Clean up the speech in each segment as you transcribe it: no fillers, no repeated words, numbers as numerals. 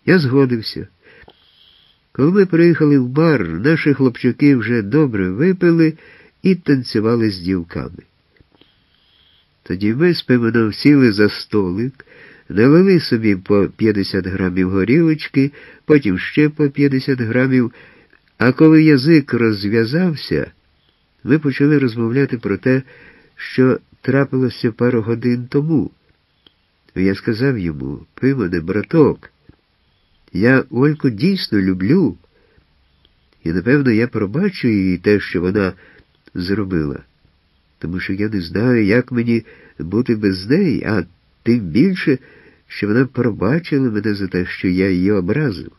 Я згодився. Коли ми приїхали в бар, наші хлопчаки вже добре випили і танцювали з дівками. Тоді ми з Пименом сіли за столик, налили собі по 50 грамів горілочки, потім ще по 50 грамів, а коли язик розв'язався, ми почали розмовляти про те, що трапилося пару годин тому. Я сказав йому: Пимене, браток, я Ольку дійсно люблю, і, напевно, я пробачу їй те, що вона зробила, тому що я не знаю, як мені бути без неї, а тим більше, що вона пробачила мене за те, що я її образив.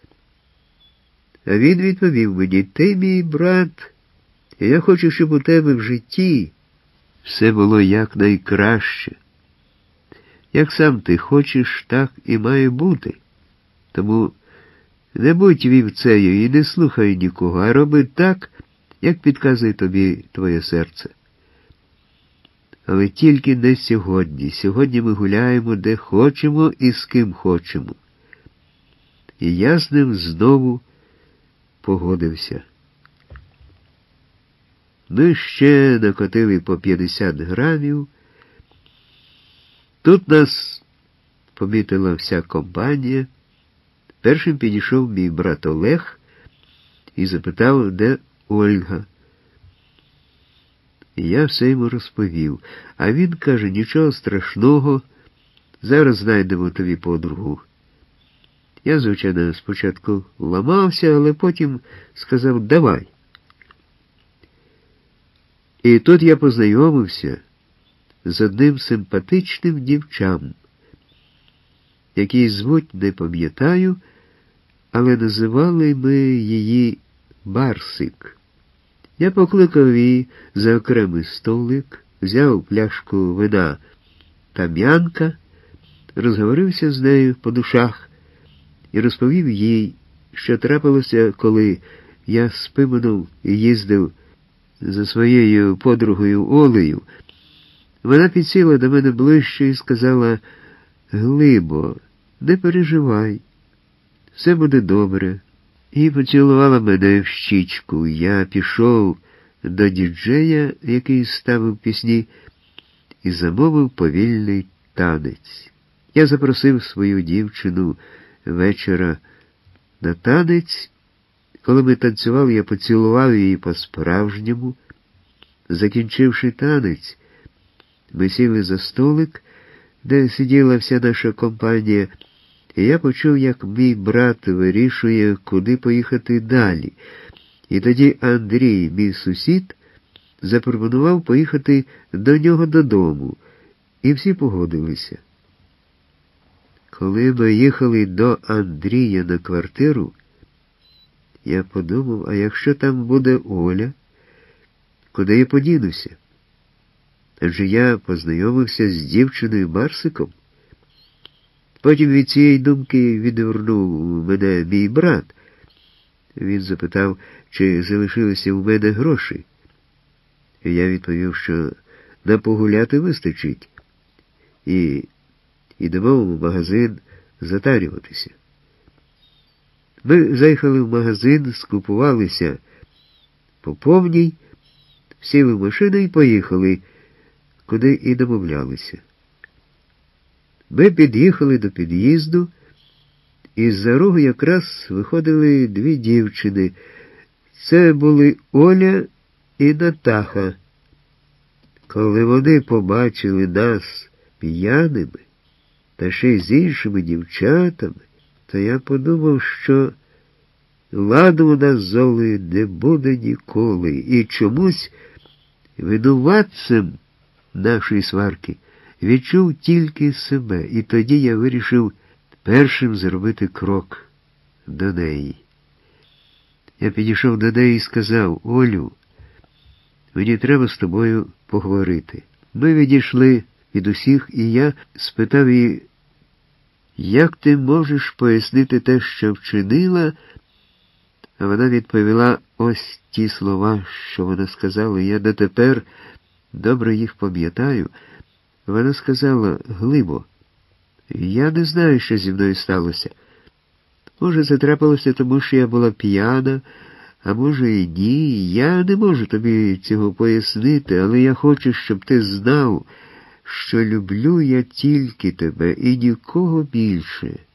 А він відповів мені: ти мій брат, і я хочу, щоб у тебе в житті все було якнайкраще. Як сам ти хочеш, так і має бути. Тому не будь вівцею і не слухай нікого, а роби так, як підказує тобі твоє серце. Але тільки не сьогодні. Сьогодні ми гуляємо де хочемо і з ким хочемо. І я з ним знову погодився. Ми ще накотили по 50 грамів. Тут нас помітила вся компанія. Першим підійшов мій брат Олег і запитав, де Ольга. Я все йому розповів, а він каже: нічого страшного, зараз знайдемо тобі подругу. Я, звичайно, спочатку ламався, але потім сказав: давай. І тут я познайомився з одним симпатичним дівчам, який звуть не пам'ятаю, але називали ми її Барсик. Я покликав її за окремий столик, взяв пляшку вина «Там'янка», розговорився з нею по душах і розповів їй, що трапилося, коли я з Пименом їздив за своєю подругою Олею. Вона підсіла до мене ближче і сказала: Глибо, не переживай, все буде добре. І поцілувала мене в щічку. Я пішов до діджея, який ставив пісні, і замовив повільний танець. Я запросив свою дівчину вечора на танець. Коли ми танцювали, я поцілував її по-справжньому. Закінчивши танець, ми сіли за столик, де сиділа вся наша компанія, і я почув, як мій брат вирішує, куди поїхати далі. І тоді Андрій, мій сусід, запропонував поїхати до нього додому, і всі погодилися. Коли ми їхали до Андрія на квартиру, я подумав: а якщо там буде Оля, куди я подінуся? Адже я познайомився з дівчиною Барсиком. Потім від цієї думки відвернув мене мій брат. Він запитав, чи залишилися у мене гроші. І я відповів, що на погуляти вистачить. І йдемо в магазин затарюватися. Ми заїхали в магазин, скупувалися по повній, сіли в машину і поїхали, куди і домовлялися. Ми під'їхали до під'їзду, і з-за рогу якраз виходили дві дівчини. Це були Оля і Натаха. Коли вони побачили нас п'яними, та ще й з іншими дівчатами, то я подумав, що ладу у нас з Олею не буде ніколи, і чомусь винуватцем нашої сварки відчув тільки себе, і тоді я вирішив першим зробити крок до неї. Я підійшов до неї і сказав: Олю, мені треба з тобою поговорити. Ми відійшли від усіх, і я спитав її: як ти можеш пояснити те, що вчинила? А вона відповіла ось ті слова, що вона сказала. Я дотепер добре їх пам'ятаю. Вона сказала: Глибо, я не знаю, що зі мною сталося, Може, це трапилося тому, що я була п'яна, а може і ні. Я не можу тобі цього пояснити, але я хочу, щоб ти знав, що люблю я тільки тебе і нікого більше.